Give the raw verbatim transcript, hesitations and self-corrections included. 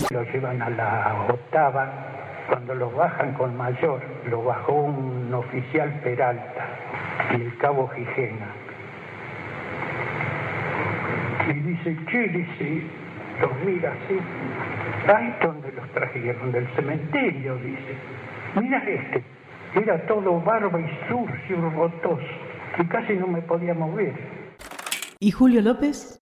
Lo llevan a la octava. Cuando lo bajan con mayor, lo bajó un oficial Peralta y el cabo Gijena. Y dice, che, dice, los mira así. Ahí es donde los trajeron, del cementerio, dice. Mira este, era todo barba y sucio, rotoso, y casi no me podía mover. ¿Y Julio López?